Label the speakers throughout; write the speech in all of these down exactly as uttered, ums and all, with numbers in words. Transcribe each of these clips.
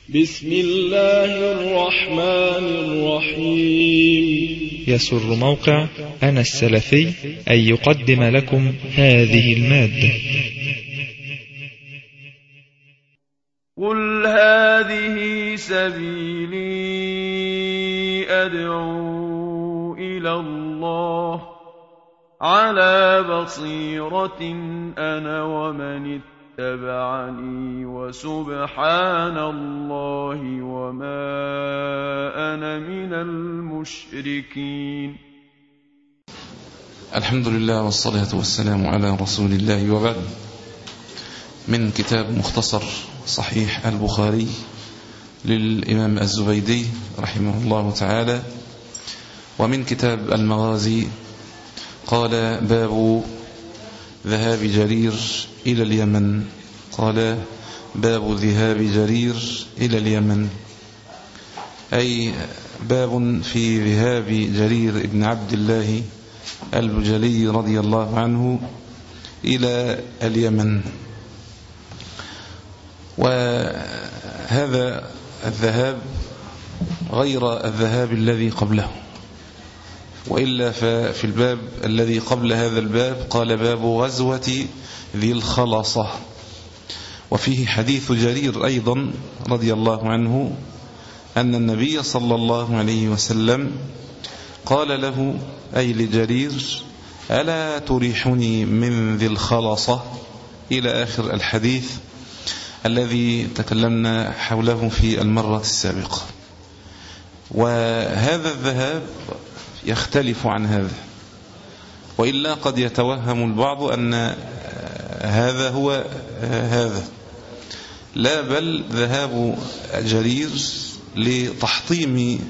Speaker 1: بسم الله الرحمن الرحيم.
Speaker 2: يسر موقع أنا السلفي أن يقدم لكم هذه المادة.
Speaker 3: قل هذه سبيلي أدعو إلى الله على بصيرة أنا ومن اتبعني وسبحان الله وما أنا من المشركين.
Speaker 4: الحمد لله والصلاة والسلام على رسول الله، وبعد. من كتاب مختصر صحيح البخاري للإمام الزبيدي رحمه الله تعالى، ومن كتاب المغازي قال: باب ذهاب جرير إلى اليمن. قال: باب ذهاب جرير إلى اليمن، أي باب في ذهاب جرير بن عبد الله البجلي رضي الله عنه إلى اليمن. وهذا الذهاب غير الذهاب الذي قبله، وإلا ففي الباب الذي قبل هذا الباب قال: باب غزوة ذي الخلصة، وفيه حديث جرير أيضا رضي الله عنه أن النبي صلى الله عليه وسلم قال له، أي لجرير: ألا تريحني من ذي الخلصة، إلى آخر الحديث الذي تكلمنا حوله في المرة السابقة. وهذا الذهاب يختلف عن هذا، وإلا قد يتوهم البعض أن هذا هو هذا، لا، بل ذهاب جرير لتحطيم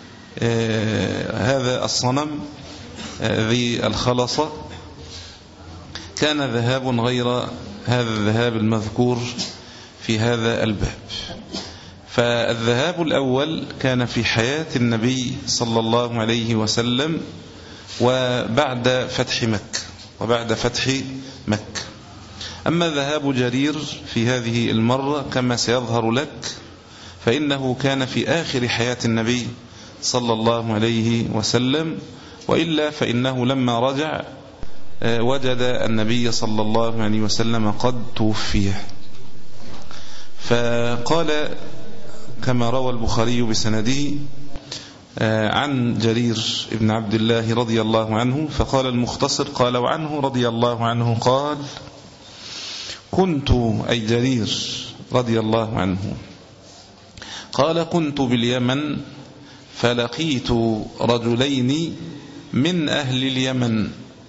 Speaker 4: هذا الصنم ذي الخلصة كان ذهاب غير هذا الذهاب المذكور في هذا الباب. فالذهاب الأول كان في حياة النبي صلى الله عليه وسلم وبعد فتح مكة وبعد فتح مكة. أما ذهاب جرير في هذه المرة كما سيظهر لك فإنه كان في آخر حياة النبي صلى الله عليه وسلم، وإلا فإنه لما رجع وجد النبي صلى الله عليه وسلم قد توفي. فقال كما روى البخاري بسنده عن جرير بن عبد الله رضي الله عنه، فقال المختصر: قال وعنه رضي الله عنه قال: كنت، أي جرير رضي الله عنه، قال: كنت باليمن فلقيت رجلين من أهل اليمن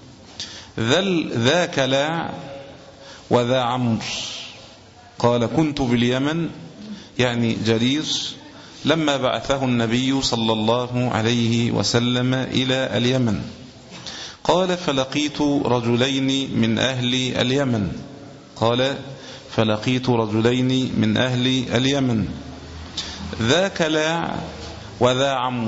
Speaker 4: ذا كلاع وذا عمرو. قال: كنت باليمن، يعني جرير لما بعثه النبي صلى الله عليه وسلم إلى اليمن. قال: فلقيت رجلين من أهل اليمن قال فلقيت رجلين من أهل اليمن ذا كلاع وذا عمرو،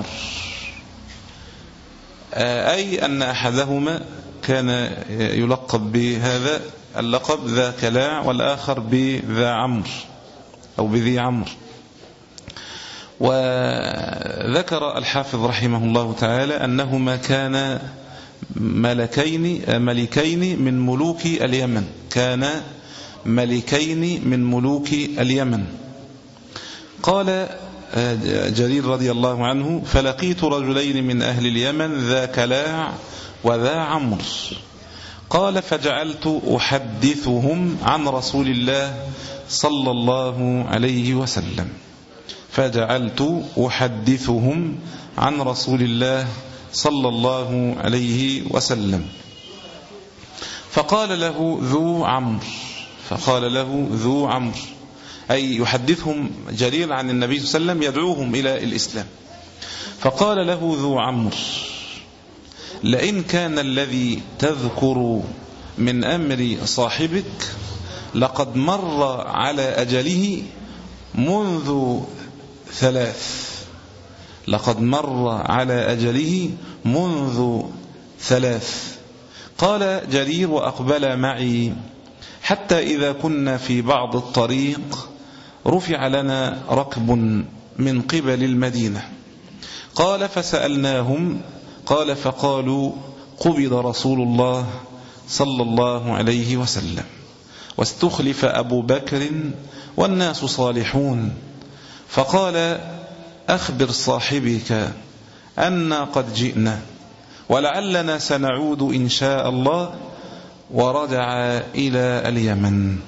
Speaker 4: أي أن أحدهما كان يلقب بهذا اللقب ذا كلاع، والآخر بذا عمرو أو بذي عمرو. وذكر الحافظ رحمه الله تعالى أنهما كان ملكين ملكين من ملوك اليمن كان ملكين من ملوك اليمن. قال جرير رضي الله عنه: فلقيت رجلين من أهل اليمن ذا كلاع وذا عمرو. قال: فجعلت أحدثهم عن رسول الله صلى الله عليه وسلم فجعلت أحدثهم عن رسول الله صلى الله عليه وسلم فقال له ذو عمرو فقال له ذو عمرو أي يحدثهم جرير عن النبي صلى الله عليه وسلم يدعوهم إلى الإسلام. فقال له ذو عمرو: لئن كان الذي تذكر من أمر صاحبك لقد مر على أجله منذ ثلاث لقد مر على أجله منذ ثلاث قال جرير: وأقبل معي حتى إذا كنا في بعض الطريق رفع لنا ركب من قبل المدينة. قال فسألناهم، قال فقالوا قبض رسول الله صلى الله عليه وسلم واستخلف أبو بكر والناس صالحون. فقال أخبر صاحبك أنا قد جئنا ولعلنا سنعود إن شاء الله. ورجع إلى اليمن.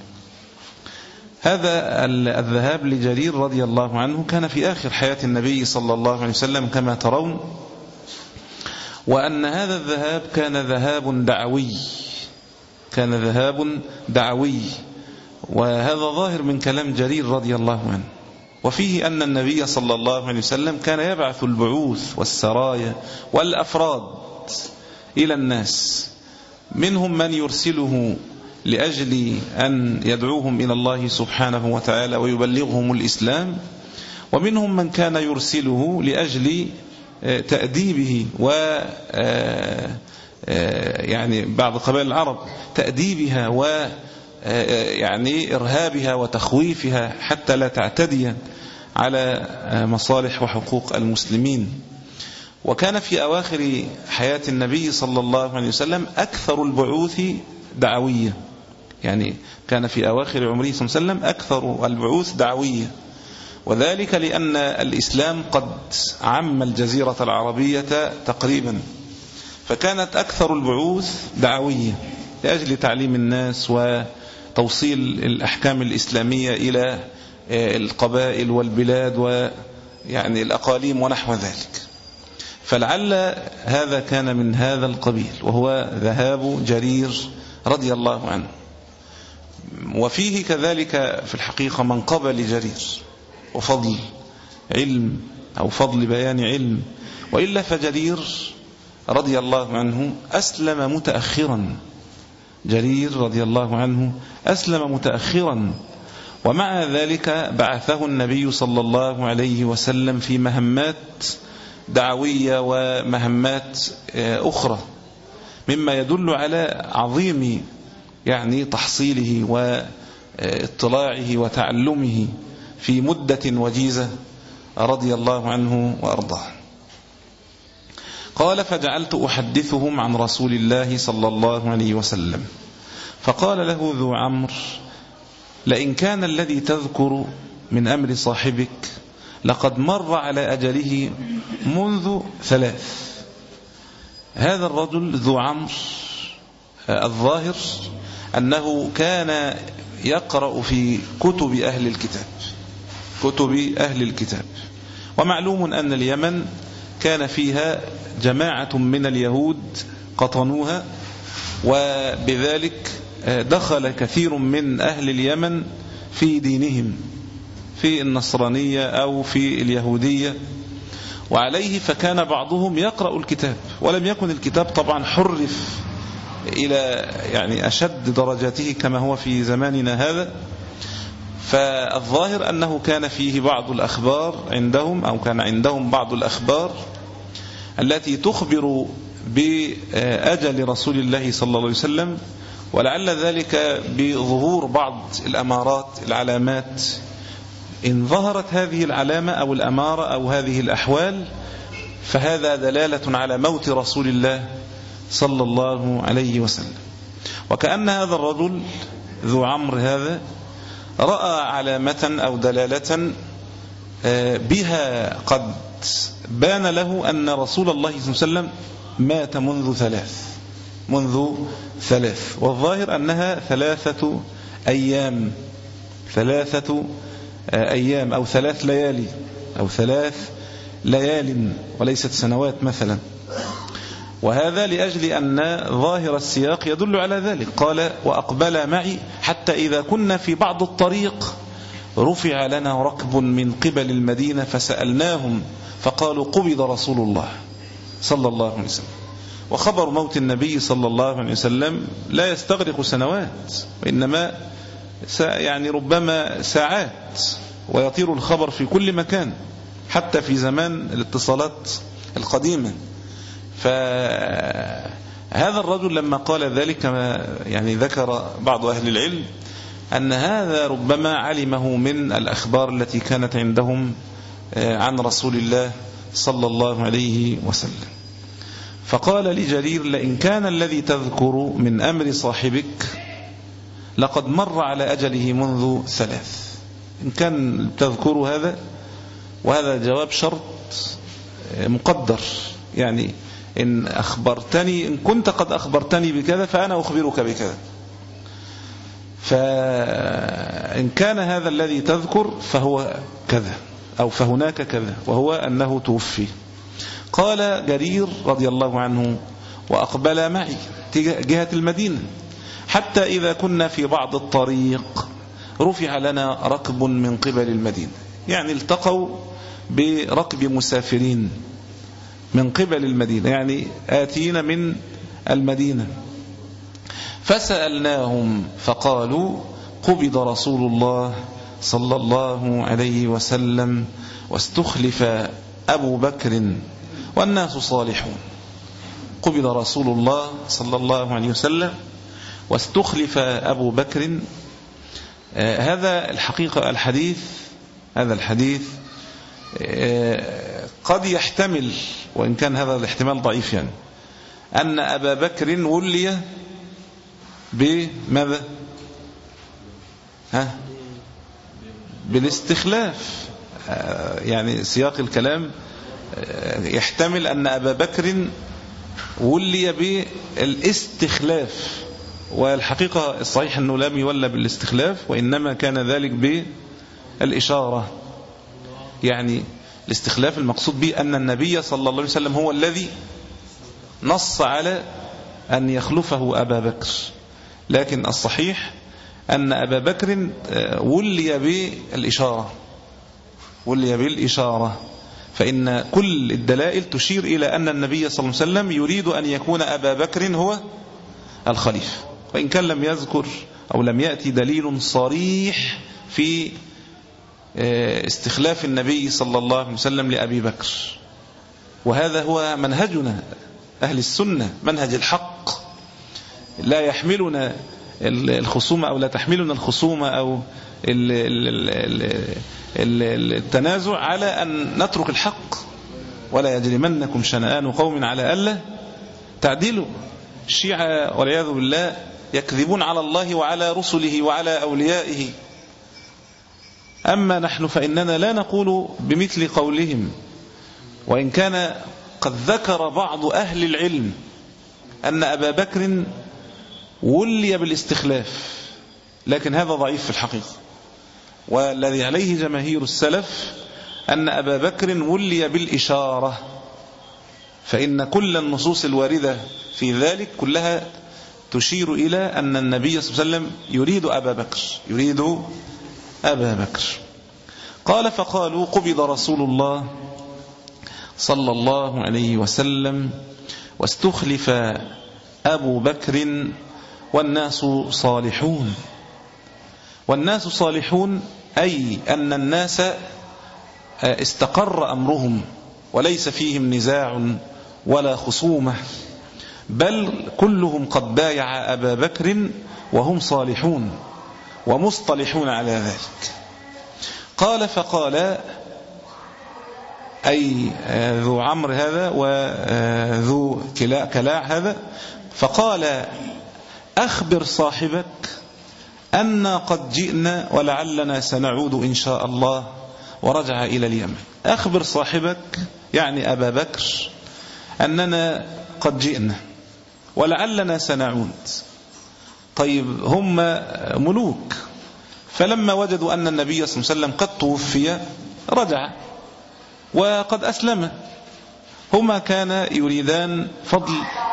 Speaker 4: هذا الذهاب لجرير رضي الله عنه كان في آخر حياة النبي صلى الله عليه وسلم كما ترون، وأن هذا الذهاب كان ذهاب دعوي، كان ذهاب دعوي، وهذا ظاهر من كلام جرير رضي الله عنه. وفيه أن النبي صلى الله عليه وسلم كان يبعث البعوث والسرايا والأفراد إلى الناس، منهم من يرسله لأجل أن يدعوهم إلى الله سبحانه وتعالى ويبلغهم الإسلام، ومنهم من كان يرسله لأجل تأديبه و يعني بعض قبائل العرب تأديبها و يعني إرهابها وتخويفها حتى لا تعتدي على مصالح وحقوق المسلمين. وكان في أواخر حياة النبي صلى الله عليه وسلم أكثر البعوث دعوية، يعني كان في أواخر عمره صلى الله عليه وسلم أكثر البعوث دعوية، وذلك لأن الإسلام قد عم الجزيرة العربية تقريبا، فكانت أكثر البعوث دعوية لأجل تعليم الناس وتوصيل الأحكام الإسلامية إلى القبائل والبلاد ويعني الأقاليم ونحو ذلك. فلعل هذا كان من هذا القبيل، وهو ذهاب جرير رضي الله عنه. وفيه كذلك في الحقيقة منقبة لجرير وفضل علم أو فضل بيان علم، وإلا فجرير رضي الله عنه أسلم متأخرا، جرير رضي الله عنه أسلم متأخرا، ومع ذلك بعثه النبي صلى الله عليه وسلم في مهمات دعوية ومهمات أخرى، مما يدل على عظيم يعني تحصيله واطلاعه وتعلمه في مدة وجيزة رضي الله عنه وأرضاه. قال فجعلت أحدثهم عن رسول الله صلى الله عليه وسلم، فقال له ذو عمرو لئن كان الذي تذكر من أمر صاحبك لقد مر على أجله منذ ثلاث. هذا الرجل ذو عمرو الظاهر أنه كان يقرأ في كتب أهل الكتاب، كتب أهل الكتاب، ومعلوم أن اليمن كان فيها جماعة من اليهود قطنوها، وبذلك دخل كثير من أهل اليمن في دينهم، في النصرانية أو في اليهودية، وعليه فكان بعضهم يقرأ الكتاب، ولم يكن الكتاب طبعا حرف إلى يعني أشد درجاته كما هو في زماننا هذا. فالظاهر أنه كان فيه بعض الأخبار عندهم، أو كان عندهم بعض الأخبار التي تخبر بأجل رسول الله صلى الله عليه وسلم، ولعل ذلك بظهور بعض الأمارات العلامات. إن ظهرت هذه العلامة أو الأمارة أو هذه الأحوال فهذا دلالة على موت رسول الله صلى الله عليه وسلم. وكأن هذا الرجل ذو عمرو هذا رأى علامة أو دلالة بها قد بان له أن رسول الله صلى الله عليه وسلم مات منذ ثلاث منذ ثلاث والظاهر أنها ثلاثة أيام ثلاثة أيام أو ثلاث ليالي أو ثلاث ليال وليست سنوات مثلا. وهذا لأجل أن ظاهر السياق يدل على ذلك. قال وأقبل معي حتى إذا كنا في بعض الطريق رفع لنا ركب من قبل المدينة فسألناهم فقالوا قبض رسول الله صلى الله عليه وسلم. وخبر موت النبي صلى الله عليه وسلم لا يستغرق سنوات، وإنما يعني ربما ساعات، ويطير الخبر في كل مكان حتى في زمان الاتصالات القديمة. فهذا الرجل لما قال ذلك كما يعني ذكر بعض أهل العلم أن هذا ربما علمه من الأخبار التي كانت عندهم عن رسول الله صلى الله عليه وسلم. فقال لجرير: لئن كان الذي تذكر من أمر صاحبك لقد مر على أجله منذ ثلاث. إن كان تذكر هذا، وهذا جواب شرط مقدر، يعني إن أخبرتني، إن كنت قد أخبرتني بكذا فأنا أخبرك بكذا. فإن كان هذا الذي تذكر فهو كذا أو فهناك كذا، وهو أنه توفي. قال جرير رضي الله عنه: وأقبل معي جهة المدينة حتى إذا كنا في بعض الطريق رفع لنا ركب من قبل المدينة، يعني التقوا بركب مسافرين من قبل المدينة، يعني آتين من المدينة. فسألناهم فقالوا: قبض رسول الله صلى الله عليه وسلم واستخلف أبو بكر والناس صالحون. قبض رسول الله صلى الله عليه وسلم واستخلف أبو بكر. آه هذا الحقيقة الحديث هذا الحديث آه قد يحتمل، وإن كان هذا الاحتمال ضعيف، يعني أن أبا بكر ولي بماذا؟ ها؟ بالاستخلاف. آه يعني سياق الكلام آه يحتمل أن أبا بكر ولي بالاستخلاف، والحقيقة الصحيح أنه لم يولى بالاستخلاف، وإنما كان ذلك بالإشارة. يعني الاستخلاف المقصود به أن النبي صلى الله عليه وسلم هو الذي نص على أن يخلفه أبا بكر، لكن الصحيح أن أبا بكر ولي بالإشارة ولي بالإشارة فإن كل الدلائل تشير إلى أن النبي صلى الله عليه وسلم يريد أن يكون أبا بكر هو الخليفة، وإن كان لم يذكر أو لم يأتي دليل صريح في استخلاف النبي صلى الله عليه وسلم لأبي بكر. وهذا هو منهجنا أهل السنة، منهج الحق، لا يحملنا الخصومة أو لا تحملنا الخصومة أو التنازع على أن نترك الحق. ولا يجرمنكم شنآن قوم على ألا تعدلوا. الشيعة والعياذ بالله يكذبون على الله وعلى رسله وعلى أوليائه، أما نحن فإننا لا نقول بمثل قولهم، وإن كان قد ذكر بعض أهل العلم أن أبا بكر ولي بالاستخلاف، لكن هذا ضعيف في الحقيقة. والذي عليه جماهير السلف أن أبا بكر ولي بالإشارة، فإن كل النصوص الواردة في ذلك كلها تشير إلى أن النبي صلى الله عليه وسلم يريد أبا بكر يريد أبا بكر. قال: فقالوا: قبض رسول الله صلى الله عليه وسلم واستخلف أبو بكر والناس صالحون. والناس صالحون أي أن الناس استقر أمرهم وليس فيهم نزاع ولا خصومة، بل كلهم قد بايع أبا بكر وهم صالحون ومصطلحون على ذلك. قال: فقال أي ذو عمرو هذا وذو كلاع هذا، فقال: أخبر صاحبك أن قد جئنا ولعلنا سنعود إن شاء الله. ورجع إلى اليمن. أخبر صاحبك يعني أبا بكر أننا قد جئنا ولعلنا سنعود. طيب، هم ملوك، فلما وجدوا أن النبي صلى الله عليه وسلم قد توفي رجع وقد أسلم. هما كان يريدان فضل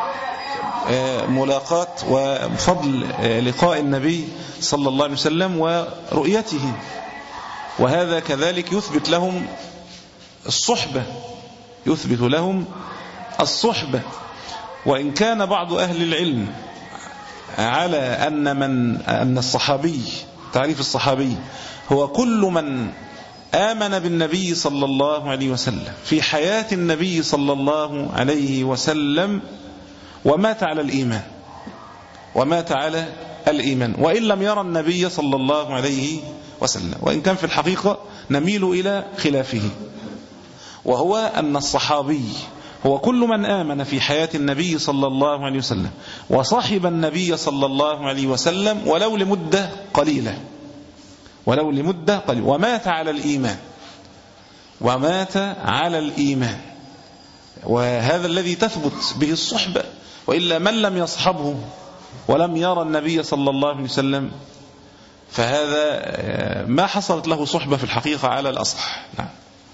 Speaker 4: ملاقاة وفضل لقاء النبي صلى الله عليه وسلم ورؤيته، وهذا كذلك يثبت لهم الصحبة يثبت لهم الصحبة وإن كان بعض أهل العلم على أن من أن الصحابي، تعريف الصحابي هو كل من آمن بالنبي صلى الله عليه وسلم في حياة النبي صلى الله عليه وسلم ومات على الإيمان ومات على الإيمان، وإن لم يرى النبي صلى الله عليه وسلم، وإن كان في الحقيقة نميل إلى خلافه، وهو أن الصحابي هو كل من آمن في حياة النبي صلى الله عليه وسلم وصحب النبي صلى الله عليه وسلم ولو لمدة قليلة، ولو لمدة قليلة، ومات على الإيمان، ومات على الإيمان، وهذا الذي تثبت به الصحبة. وإلا من لم يصحبه ولم يرى النبي صلى الله عليه وسلم فهذا ما حصلت له صحبة في الحقيقة على الأصح. نعم.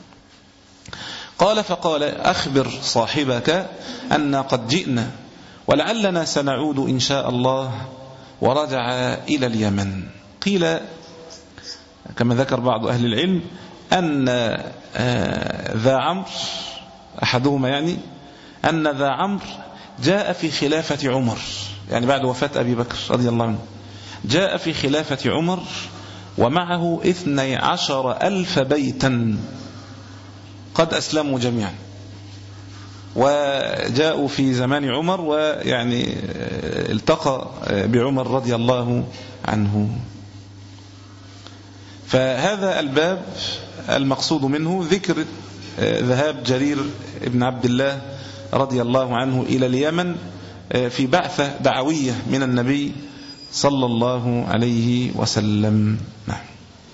Speaker 4: قال فقال أخبر صاحبك أن قد جئنا ولعلنا سنعود إن شاء الله، ورجع إلى اليمن. قيل كما ذكر بعض أهل العلم أن ذا عمرو أحدهما يعني أن ذا عمرو جاء في خلافة عمر، يعني بعد وفاة أبي بكر رضي الله عنه، جاء في خلافة عمر ومعه اثني عشر ألف بيتا قد أسلموا جميعا، وجاءوا في زمان عمر ويعني التقى بعمر رضي الله عنه. فهذا الباب المقصود منه ذكر ذهاب جرير بن عبد الله رضي الله عنه إلى اليمن في بعثة دعوية من النبي صلى الله عليه وسلم. نعم.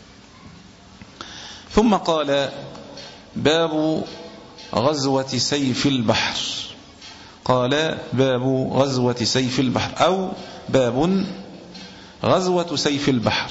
Speaker 4: ثم قال باب غزوة سيف البحر. قال باب غزوة سيف البحر أو باب غزوة سيف البحر.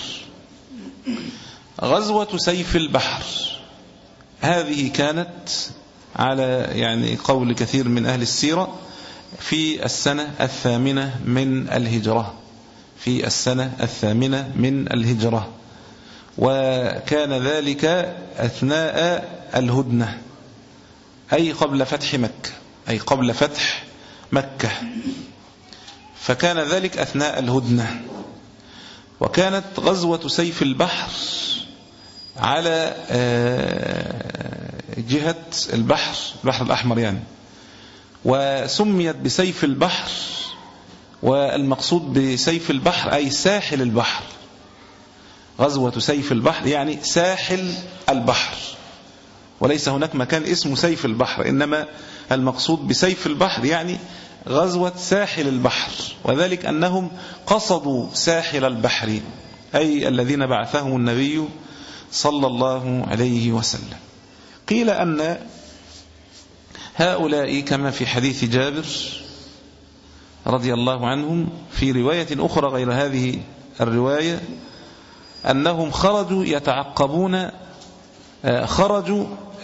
Speaker 4: غزوة سيف البحر هذه كانت على يعني قول كثير من أهل السيرة في السنة الثامنة من الهجرة، في السنة الثامنة من الهجرة، وكان ذلك أثناء الهدنة، أي قبل فتح مكة، أي قبل فتح مكة، فكان ذلك أثناء الهدنة. وكانت غزوة سيف البحر على جهة البحر البحر الأحمر يعني، وسميت بسيف البحر، والمقصود بسيف البحر أي ساحل البحر. غزوة سيف البحر يعني ساحل البحر، وليس هناك مكان اسمه سيف البحر، إنما المقصود بسيف البحر يعني غزوة ساحل البحر، وذلك أنهم قصدوا ساحل البحر، أي الذين بعثهم النبي صلى الله عليه وسلم. قيل أن هؤلاء كما في حديث جابر رضي الله عنهم في رواية أخرى غير هذه الرواية أنهم خرجوا يتعقبون، خرجوا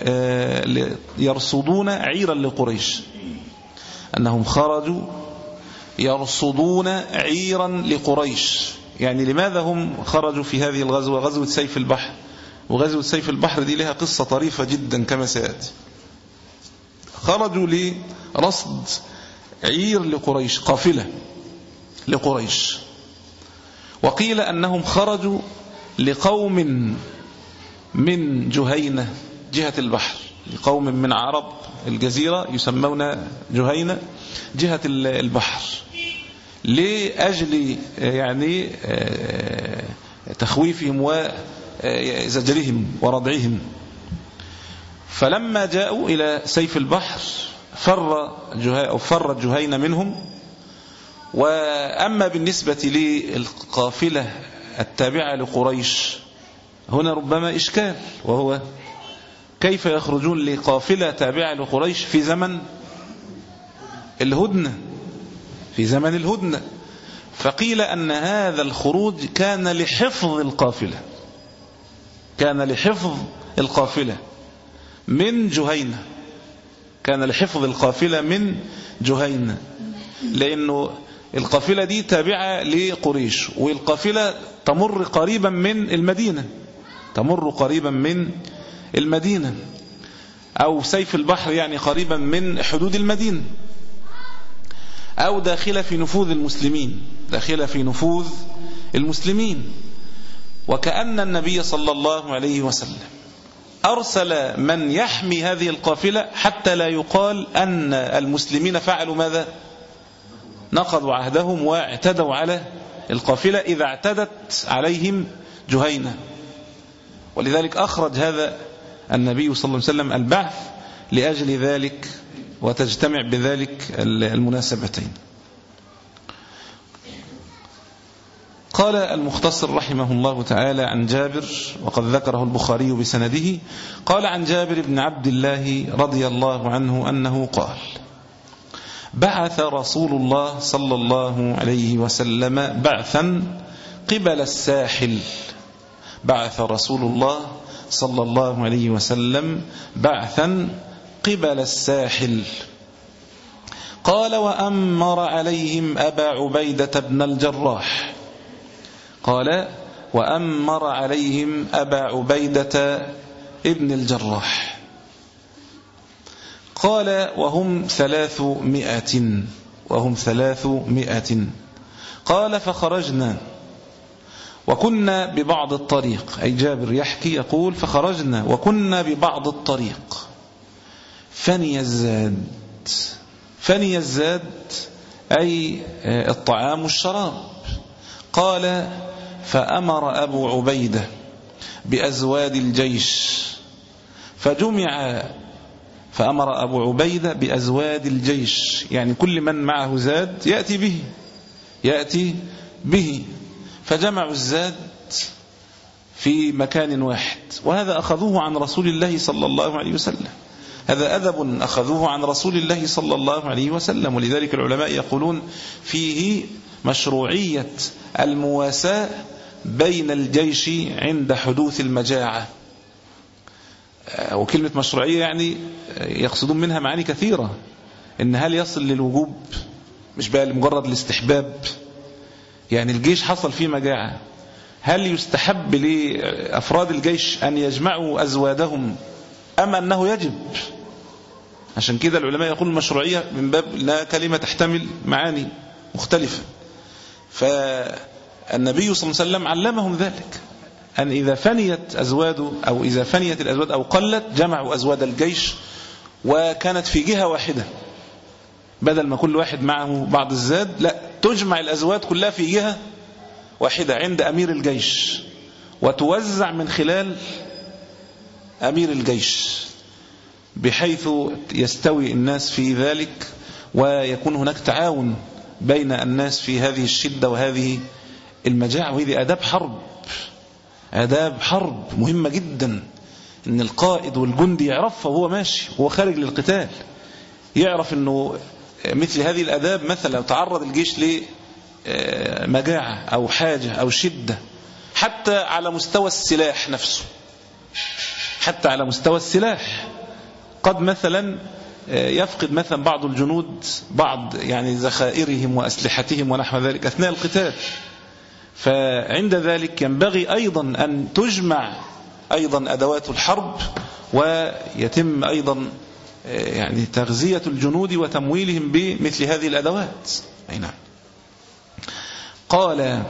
Speaker 4: يرصدون عيرا لقريش، أنهم خرجوا يرصدون عيرا لقريش. يعني لماذا هم خرجوا في هذه الغزوة، غزوة سيف البحر؟ وغزوة سيف البحر دي لها قصة طريفة جدا كما سيأتي. خرجوا لرصد عير لقريش، قافلة لقريش. وقيل أنهم خرجوا لقوم من جهينة جهة البحر، لقوم من عرب الجزيرة يسمون جهينة جهة البحر، لأجل يعني تخويفهم وزجرهم وردعهم. فلما جاءوا إلى سيف البحر فر أو فرت جهينة منهم. وأما بالنسبة للقافلة التابعة لقريش هنا ربما إشكال، وهو كيف يخرجون لقافلة تابعة لقريش في زمن الهدنة، في زمن الهدنة؟ فقيل أن هذا الخروج كان لحفظ القافلة، كان لحفظ القافلة من جهينة، كان لحفظ القافلة من جهينة، لأنه القافلة دي تابعة لقريش، والقافلة تمر قريبا من المدينة، تمر قريبا من المدينة، أو سيف البحر يعني قريبا من حدود المدينة، أو داخلة في نفوذ المسلمين، داخلة في نفوذ المسلمين. وكأن النبي صلى الله عليه وسلم أرسل من يحمي هذه القافلة حتى لا يقال أن المسلمين فعلوا ماذا؟ نقضوا عهدهم واعتدوا على القافلة إذا اعتدت عليهم جهينة. ولذلك أخرج هذا النبي صلى الله عليه وسلم البعث لأجل ذلك وتجتمع بذلك المناسبتين. قال المختصر رحمه الله تعالى عن جابر، وقد ذكره البخاري بسنده، قال عن جابر بن عبد الله رضي الله عنه أنه قال: بعث رسول الله صلى الله عليه وسلم بعثا قبل الساحل. بعث رسول الله صلى الله عليه وسلم بعثا قبل الساحل. قال: وأمر عليهم أبا عبيدة بن الجراح. قال: وأمر عليهم أبا عبيدة ابن الجراح. قال: وهم ثلاثمائة وهم ثلاثمائة. قال: فخرجنا وكنا ببعض الطريق، أي جابر يحكي يقول: فخرجنا وكنا ببعض الطريق فني الزاد. فني الزاد أي الطعام والشراب. قال: فأمر أبو عبيدة بأزواد الجيش فجمع. فأمر أبو عبيدة بأزواد الجيش، يعني كل من معه زاد يأتي به يأتي به فجمعوا الزاد في مكان واحد. وهذا أخذوه عن رسول الله صلى الله عليه وسلم، هذا أدب أخذوه عن رسول الله صلى الله عليه وسلم. ولذلك العلماء يقولون فيه مشروعية المواساة بين الجيش عند حدوث المجاعة. وكلمة مشروعية يعني يقصدون منها معاني كثيرة. إن هل يصل للوجوب، مش بقى لمجرد الاستحباب، يعني الجيش حصل فيه مجاعة، هل يستحب لأفراد الجيش أن يجمعوا أزوادهم أم أنه يجب؟ عشان كده العلماء يقول المشروعية من باب لا كلمة تحتمل معاني مختلفة. فالنبي صلى الله عليه وسلم علمهم ذلك، أن إذا فنيت أزواده أو إذا فنيت الأزواد أو قلت جمعوا أزواد الجيش، وكانت في جهة واحدة، بدل ما كل واحد معه بعض الزاد، لا، تجمع الأزواد كلها في جهة واحدة عند أمير الجيش، وتوزع من خلال أمير الجيش، بحيث يستوي الناس في ذلك، ويكون هناك تعاون بين الناس في هذه الشدة وهذه المجاعة. وهذه آداب حرب، آداب حرب مهمة جدا، إن القائد والجندي يعرفها وهو ماشي وهو خارج للقتال، يعرف إنه مثل هذه الآداب. مثلا تعرض الجيش لمجاعة أو حاجة أو شدة، حتى على مستوى السلاح نفسه، حتى على مستوى السلاح قد مثلا يفقد مثلا بعض الجنود بعض يعني ذخائرهم وأسلحتهم ونحو ذلك أثناء القتال. فعند ذلك ينبغي أيضا أن تجمع أيضا أدوات الحرب، ويتم أيضا يعني تغذية الجنود وتمويلهم بمثل هذه الأدوات. أي نعم. قال: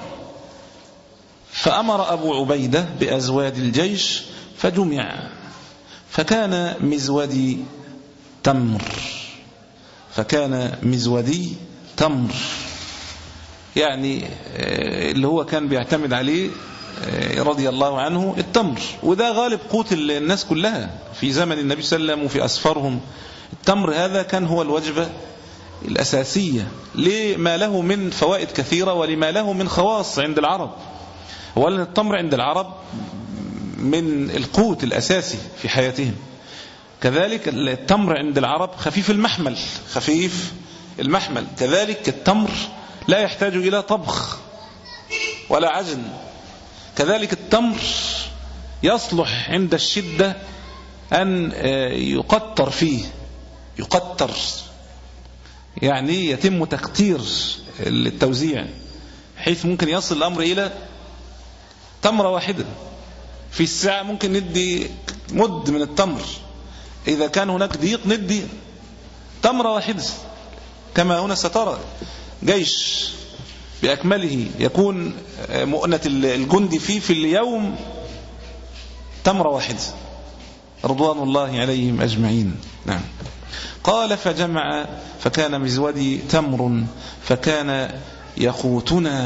Speaker 4: فأمر أبو عبيدة بأزواد الجيش فجمع، فكان مزودي تمر فكان مزودي تمر يعني اللي هو كان بيعتمد عليه رضي الله عنه التمر، وده غالب قوت الناس كلها في زمن النبي صلى الله عليه وسلم وفي أسفارهم. التمر هذا كان هو الوجبة الأساسية لما له من فوائد كثيرة ولما له من خواص عند العرب. أولا التمر عند العرب من القوت الأساسي في حياتهم. كذلك التمر عند العرب خفيف المحمل خفيف المحمل كذلك التمر لا يحتاج إلى طبخ ولا عجن. كذلك التمر يصلح عند الشدة أن يقطر فيه يقطر يعني يتم تقطير التوزيع، حيث ممكن يصل الأمر إلى تمرة واحدة في الساعة. ممكن ندي مد من التمر، إذا كان هناك ضيق ندي تمرة واحدة. كما هنا سترى جيش بأكمله يكون مؤنة الجندي فيه في اليوم تمرة واحدة رضوان الله عليهم أجمعين. نعم. قال: فجمع فكان مزودي تمر فكان يقوتنا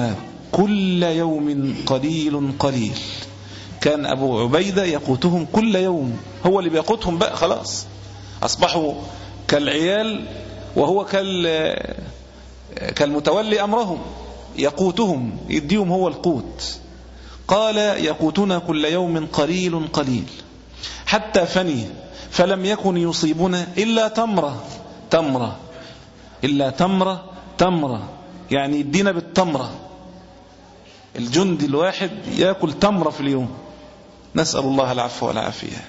Speaker 4: كل يوم قليل قليل. كان أبو عبيدة يقوتهم كل يوم، هو اللي بيقوتهم بقى، خلاص أصبحوا كالعيال وهو كال كالمتولي أمرهم، يقوتهم يديهم هو القوت. قال يقوتنا كل يوم قليل قليل حتى فني فلم يكن يصيبنا إلا تمرة تمرة إلا تمرة تمرة، يعني يدينا بالتمرة، الجندي الواحد يأكل تمرة في اليوم، نسأل الله العفو والعافية.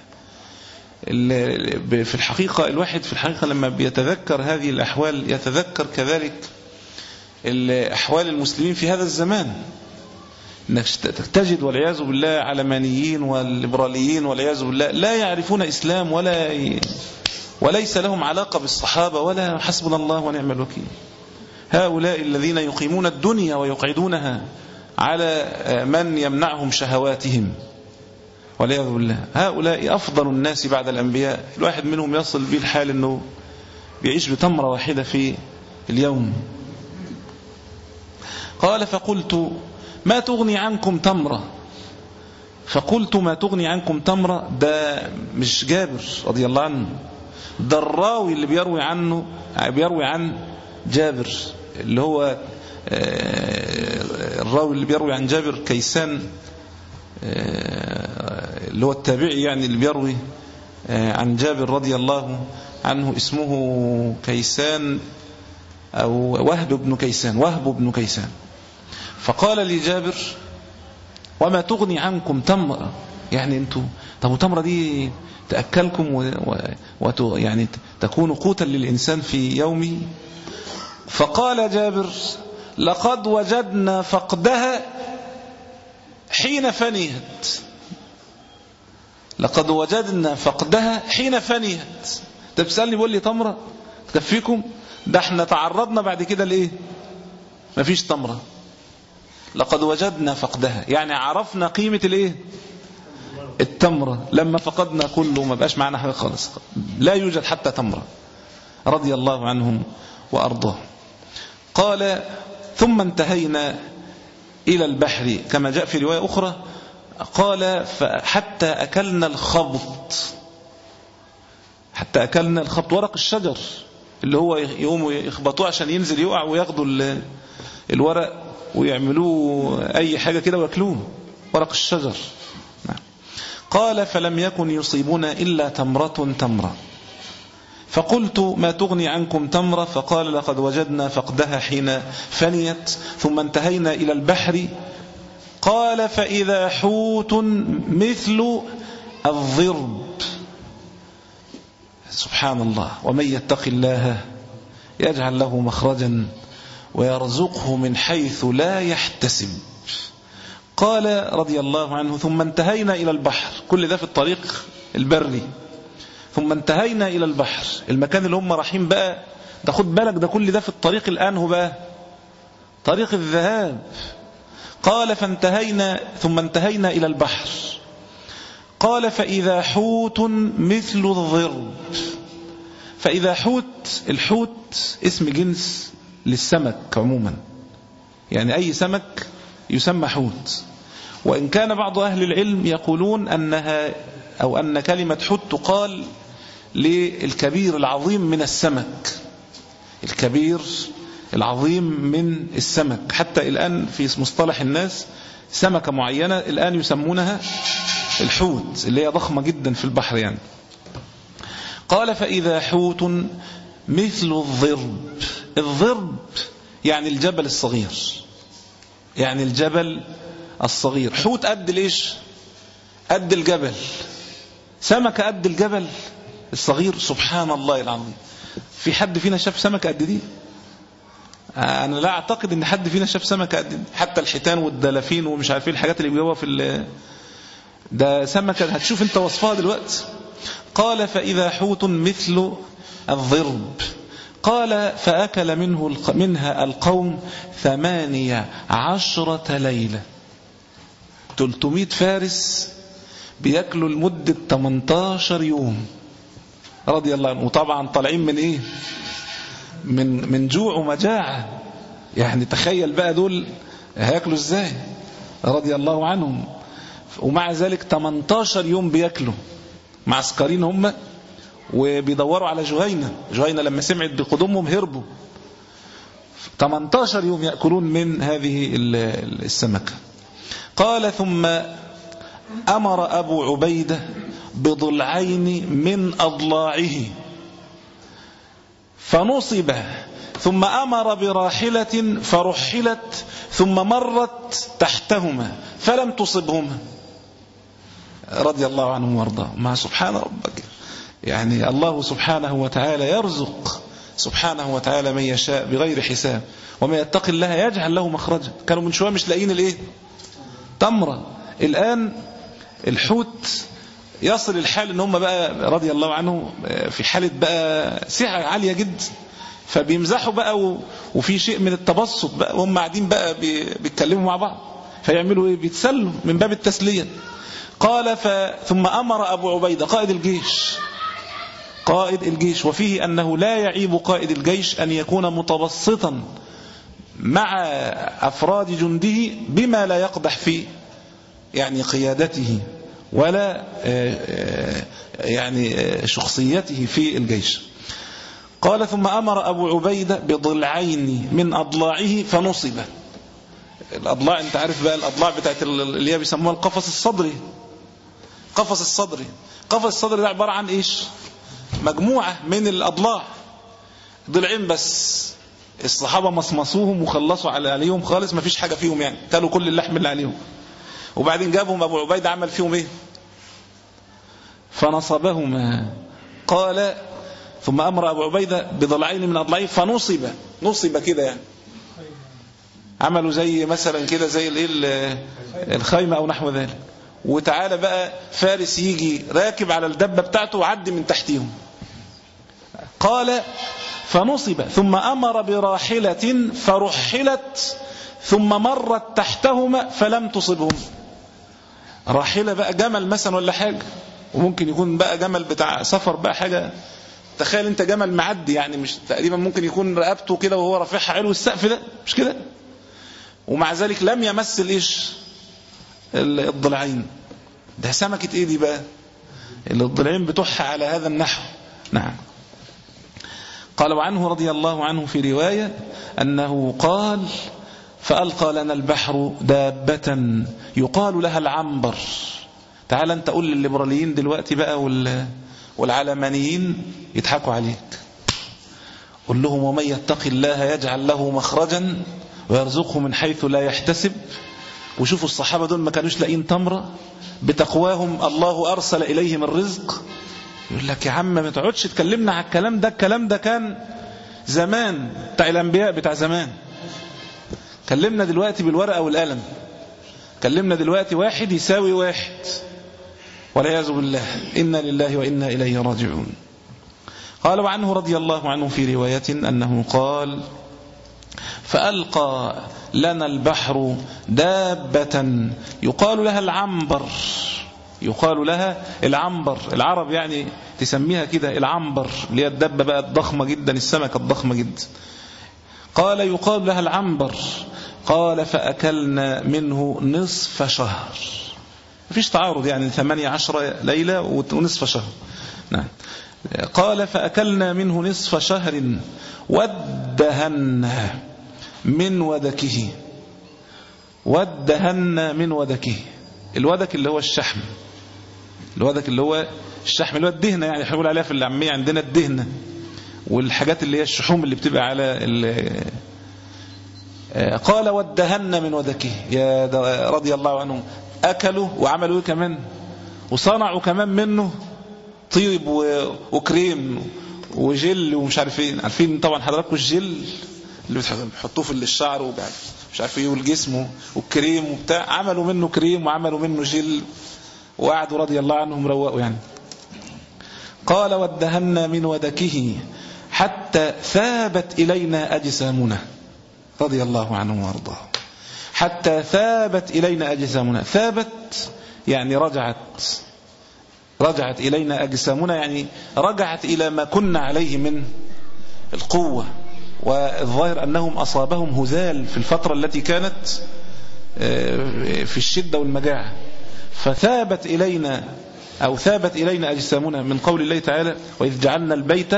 Speaker 4: في الحقيقة الواحد في الحقيقة لما بيتذكر هذه الأحوال يتذكر كذلك الأحوال المسلمين في هذا الزمان، انك تجد والعياذ بالله علمانيين والليبراليين والعياذ بالله لا يعرفون إسلام ولا ي... وليس لهم علاقة بالصحابة ولا حسبنا الله ونعم الوكيل. هؤلاء الذين يقيمون الدنيا ويقعدونها على من يمنعهم شهواتهم والعياذ بالله، هؤلاء أفضل الناس بعد الأنبياء. الواحد منهم يصل به الحال أنه بيعيش بتمرة واحدة في اليوم. قال فقلت ما تغني عنكم تمرة، فقلت ما تغني عنكم تمرة، ده مش جابر رضي الله عنه، ده الراوي اللي بيروي عنه بيروي عن جابر، اللي هو الراوي اللي بيروي عن جابر كيسان، اللي هو التابعي يعني اللي بيروي عن جابر رضي الله عنه، اسمه كيسان أو وهب بن كيسان، وهب بن كيسان. فقال لي جابر وما تغني عنكم تمرة، يعني انتوا طب وتمرة دي تأكلكم و... و... يعني تكون قوتا للإنسان في يومه؟ فقال جابر لقد وجدنا فقدها حين فنيت، لقد وجدنا فقدها حين فنيت. انت بتسألني بقول لي تمرة تكفيكم؟ ده احنا تعرضنا بعد كده لإيه؟ مفيش تمرة. لقد وجدنا فقدها يعني عرفنا قيمة الايه؟ التمرة، لما فقدنا كله ما بقاش معنا حاجة خالص، لا يوجد حتى تمرة، رضي الله عنهم وأرضاه. قال ثم انتهينا إلى البحر كما جاء في رواية أخرى، قال حتى أكلنا الخبط، حتى أكلنا الخبط، ورق الشجر اللي هو يقوموا يخبطوه عشان ينزل يقع وياخدوا الورق ويعملوه أي حاجة كده ويأكلوه، ورق الشجر. قال فلم يكن يصيبنا إلا تمرة تمرة. فقلت ما تغني عنكم تمرة؟ فقال لقد وجدنا فقدها حين فنيت ثم انتهينا إلى البحر. قال فإذا حوت مثل الضرب. سبحان الله، ومن يتق الله يجعل له مخرجا ويرزقه من حيث لا يحتسب. قال رضي الله عنه ثم انتهينا إلى البحر، كل ده في الطريق البري. ثم انتهينا إلى البحر، المكان اللي هم رايحين بقى ده، خد بالك ده كل ده في الطريق الآن هو بقى طريق الذهاب. قال فانتهينا ثم انتهينا إلى البحر. قال فإذا حوت مثل الضرب. فإذا حوت، الحوت اسم جنس للسمك عموما، يعني أي سمك يسمى حوت. وإن كان بعض أهل العلم يقولون أنها أو أن كلمة حوت تقال للكبير العظيم من السمك، الكبير العظيم من السمك. حتى الآن في مصطلح الناس سمكة معينة الآن يسمونها الحوت، اللي هي ضخمة جدا في البحر يعني. قال فإذا حوت مثل الضرب. الضرب يعني الجبل الصغير، يعني الجبل الصغير. حوت قد ليش؟ قد الجبل، سمكة قد الجبل الصغير. سبحان الله العظيم، في حد فينا شاف سمكة قد دي؟ أنا لا أعتقد أن حد فينا شاف سمكة قد دي. حتى الحيتان والدلافين ومش عارفين الحاجات اللي بيجوا في ده سمكة هتشوف انت وصفها دلوقتي. قال فإذا حوت مثل الضرب. قال فأكل منه منها القوم ثمانية عشرة ليلة. ثلاثمائة فارس بيأكلوا لمدة ثمانية عشر يوم رضي الله عنه. وطبعا طالعين من ايه؟ من من جوع ومجاعة. يعني تخيل بقى دول هياكلوا ازاي رضي الله عنهم. ومع ذلك ثمانية عشر يوم بياكلوا معسكرين هم، وبيدوروا على جهينة. جهينة لما سمعت بقدومهم هربوا. ثمانية عشر يوم يأكلون من هذه السمكة. قال ثم أمر أبو عبيدة بضلعين من أضلاعه فنصب، ثم أمر براحلة فرحلت ثم مرت تحتهما فلم تصبهما رضي الله عنهم وارضاهم. مع سبحان ربك، يعني الله سبحانه وتعالى يرزق سبحانه وتعالى من يشاء بغير حساب، ومن يتق الله يجعل له مخرجا. كانوا من شوية مش لاقين الايه تمرة، الآن الحوت يصل الحال ان هم بقى رضي الله عنه في حالة بقى سعة عالية جدا، فبيمزحوا بقى وفي شيء من التبسط بقى، وهم قاعدين بقى بيتكلموا مع بعض، فيعملوا ايه؟ بيتسلوا من باب التسلية. قال ثم أمر أبو عبيدة قائد الجيش قائد الجيش وفيه أنه لا يعيب قائد الجيش أن يكون متبسطا مع أفراد جنده بما لا يقدح في يعني قيادته ولا يعني شخصيته في الجيش. قال ثم أمر أبو عبيدة بضلعين من أضلاعه فنصب. الأضلاع انت عارف بقى الأضلاع بتاعت اللي هي بيسموها القفص الصدري. قفص الصدري قفص الصدري ده عبارة عن إيش؟ مجموعة من الأضلاع، ضلعين بس. الصحابة مصمصوهم وخلصوا عليهم خالص، ما فيش حاجة فيهم يعني، تالوا كل اللحم اللي عليهم. وبعدين جابهم أبو عبيدة عمل فيهم إيه؟ فنصبهما. قال ثم أمر أبو عبيدة بضلعين من أضلاعه فنصب. نصب كده يعني عملوا زي مثلا كده زي الخيمة أو نحو ذلك. وتعالى بقى فارس يجي راكب على الدبة بتاعته وعدي من تحتهم. قال فنصب ثم أمر براحلة فرحلت ثم مرت تحتهما فلم تصبهم. راحلة بقى جمل مثلا ولا حاجة، وممكن يكون بقى جمل بتاع سفر بقى حاجة. تخيل انت جمل معدي يعني، مش تقريبا ممكن يكون رقبته كده وهو رافعها علو السقف ده، مش كده؟ ومع ذلك لم يمثل ايش الضلعين. ده سمكة ايه دي بقى اللي الضلعين بتوحى على هذا النحو؟ نعم. قال وعنه رضي الله عنه في رواية أنه قال فألقى لنا البحر دابة يقال لها العنبر. تعال انت قول للليبراليين دلوقتي بقى والعلمانيين يضحكوا عليك، قل لهم ومن يتق الله يجعل له مخرجا ويرزقه من حيث لا يحتسب. وشوفوا الصحابة دول ما كانوش لاقين تمرة، بتقواهم الله أرسل إليهم الرزق. يقول لك يا عم ما تقعدش تكلمنا على الكلام ده، الكلام ده كان زمان بتاع الأنبياء بتاع زمان. كلمنا دلوقتي بالورقة والقلم، كلمنا دلوقتي واحد يساوي واحد، والعياذ بالله، إنا لله وإنا إليه راجعون. قال وعنه رضي الله عنه في رواية أنه قال فألقى لنا البحر دابة يقال لها العنبر. يقال لها العنبر، العرب يعني تسميها كده العنبر، اللي هي الدابة بقى الضخمة جدا، السمكة الضخمة جدا. قال يقال لها العنبر. قال فأكلنا منه نصف شهر. مفيش تعارض يعني، ثمانية عشر ليلة ونصف شهر. نعم. قال فأكلنا منه نصف شهر ودهنا من ودكه. ودهنا من ودكه. الودك اللي هو الشحم، الودك اللي هو الشحم اللي هو الدهنة، يعني احنا بنقول عليها في العامية عندنا الدهنة، والحاجات اللي هي الشحوم اللي بتبقى على. قال ودهنا من ودكه. يا رضي الله عنهم أكلوا وعملوا ايه كمان، وصنعوا كمان منه طيب وكريم وجل ومش عارفين. عارفين طبعا حضراتكم الجل اللي بتحطوه في الشعر وبعد مش عارف ايه والجسم والكريم وبتاع. عملوا منه كريم وعملوا منه جل وقعدوا رضي الله عنهم روقوا يعني. قال ودهنا من ودكه حتى ثابت إلينا أجسامنا رضي الله عنه وارضاه. حتى ثابت إلينا أجسامنا. ثابت يعني رجعت رجعت إلينا أجسامنا، يعني رجعت إلى ما كنا عليه من القوة. والظاهر أنهم أصابهم هزال في الفترة التي كانت في الشدة والمجاعة. فثابت إلينا أو ثابت إلينا أجسامنا من قول الله تعالى وإذ جعلنا البيت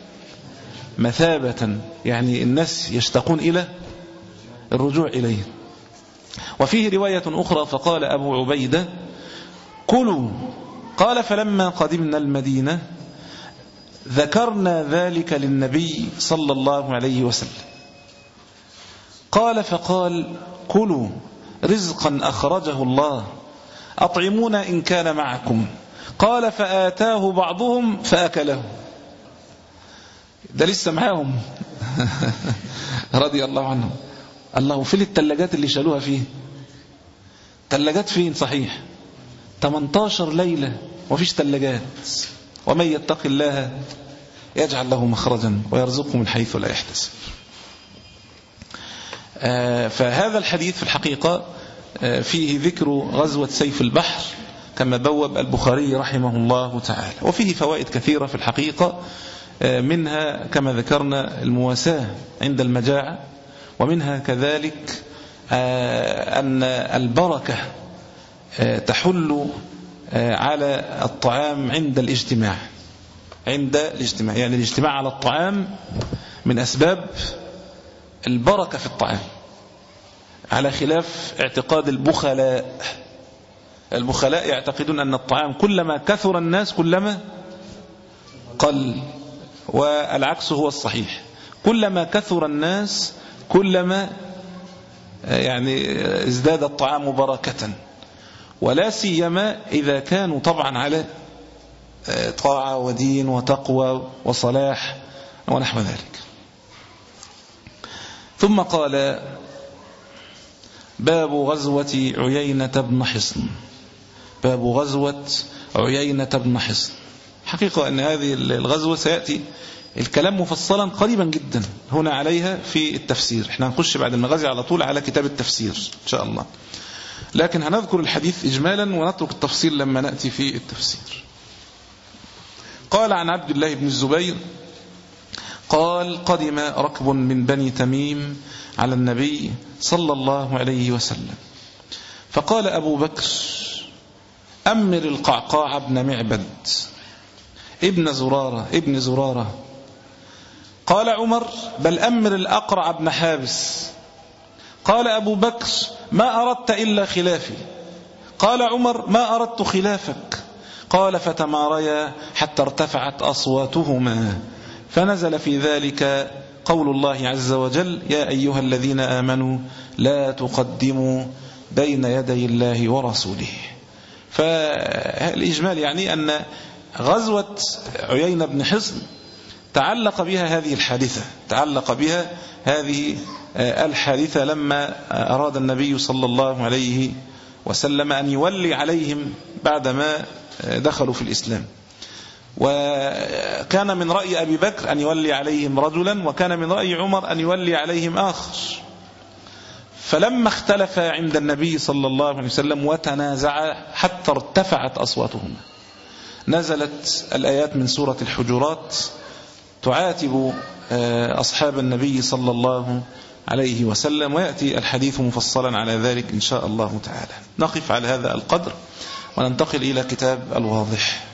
Speaker 4: مثابة، يعني الناس يشتاقون إلى الرجوع إليه. وفيه رواية أخرى فقال أبو عبيدة كلوا، قال فلما قدمنا المدينة ذكرنا ذلك للنبي صلى الله عليه وسلم قال فقال كلوا رزقا أخرجه الله أطعمونا إن كان معكم. قال فآتاه بعضهم فأكله. ده لسه معاهم رضي الله عنهم. الله فين التلاجات اللي شالوها فيه؟ تلاجات فين صحيح؟ ثمانية عشر ليلة وفيش تلاجات. ومن يتق الله يجعل له مخرجا ويرزقه من حيث لا يحتسب. آه فهذا الحديث في الحقيقة آه فيه ذكر غزوة سيف البحر كما بوب البخاري رحمه الله تعالى، وفيه فوائد كثيرة في الحقيقة، آه منها كما ذكرنا المواساة عند المجاعة، ومنها كذلك آه أن البركة آه تحل آه على الطعام عند الاجتماع عند الاجتماع يعني الاجتماع على الطعام من أسباب البركة في الطعام، على خلاف اعتقاد البخلاء. البخلاء يعتقدون أن الطعام كلما كثر الناس كلما قل، والعكس هو الصحيح، كلما كثر الناس كلما يعني ازداد الطعام بركة، ولا سيما إذا كانوا طبعا على طاعة ودين وتقوى وصلاح ونحو ذلك. ثم قال باب غزوة عيينة بن حصن. باب غزوة عيينة بن حصن. حقيقة أن هذه الغزوة سيأتي الكلام مفصلا قريبا جدا هنا عليها في التفسير. احنا هنخش بعد المغازي على طول على كتاب التفسير إن شاء الله، لكن هنذكر الحديث إجمالا ونترك التفصيل لما نأتي في التفسير. قال عن عبد الله بن الزبير قال قدم ركب من بني تميم على النبي صلى الله عليه وسلم فقال أبو بكر أمر القعقاع بن معبد ابن زرارة ابن زرارة. قال عمر بل أمر الأقرع بن حابس. قال أبو بكر ما أردت إلا خلافي. قال عمر ما أردت خلافك. قال فتماريا حتى ارتفعت أصواتهما، فنزل في ذلك قول الله عز وجل يا أيها الذين آمنوا لا تقدموا بين يدي الله ورسوله. فالإجمال يعني أن غزوة عيينة بن حصن تعلق بها هذه الحادثة تعلق بها هذه الحادثة لما أراد النبي صلى الله عليه وسلم أن يولي عليهم بعدما دخلوا في الإسلام. وكان من رأي أبي بكر أن يولي عليهم رجلا، وكان من رأي عمر أن يولي عليهم آخر. فلما اختلف عند النبي صلى الله عليه وسلم وتنازع حتى ارتفعت أصواتهما نزلت الآيات من سورة الحجرات تعاتب أصحاب النبي صلى الله عليه وسلم، ويأتي الحديث مفصلا على ذلك إن شاء الله تعالى. نقف على هذا القدر وننتقل إلى كتاب الواضح.